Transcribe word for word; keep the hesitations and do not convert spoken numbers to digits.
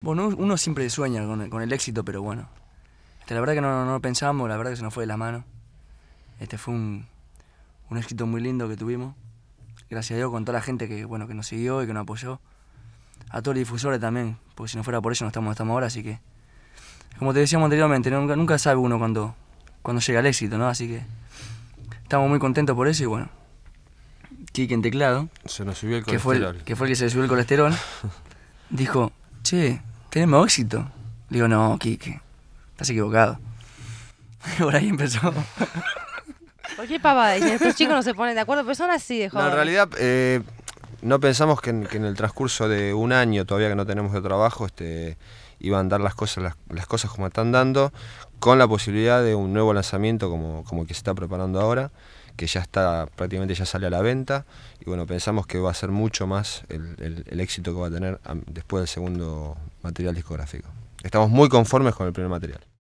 Bueno, uno siempre sueña con el, con el éxito, pero bueno. Este, la verdad que no, no, no lo pensamos, la verdad que se nos fue de la mano. Este fue un, un éxito muy lindo que tuvimos. Gracias a Dios con toda la gente que, bueno, que nos siguió y que nos apoyó. A todos los difusores también, porque si no fuera por ellos no estamos donde estamos ahora, así que... Como te decíamos anteriormente, nunca, nunca sabe uno cuando, cuando llega al éxito, ¿no? Así que estamos muy contentos por eso y bueno. Kike en teclado, Se nos subió el que fue colesterol. el, que fue el que se le subió el colesterol, dijo, che, tenemos éxito. Le digo, no, Kike, estás equivocado. Y por ahí empezó. ¿Por qué pavada? Y estos chicos no se ponen de acuerdo, pero son así de No, jóvenes. en realidad eh, no pensamos que en, que en el transcurso de un año, todavía que no tenemos de trabajo, este, iban a dar las cosas, las, las cosas como están dando, con la posibilidad de un nuevo lanzamiento como, como el que se está preparando ahora, que ya está, prácticamente ya sale a la venta, y bueno, pensamos que va a ser mucho más el, el, el éxito que va a tener después del segundo material discográfico. Estamos muy conformes con el primer material.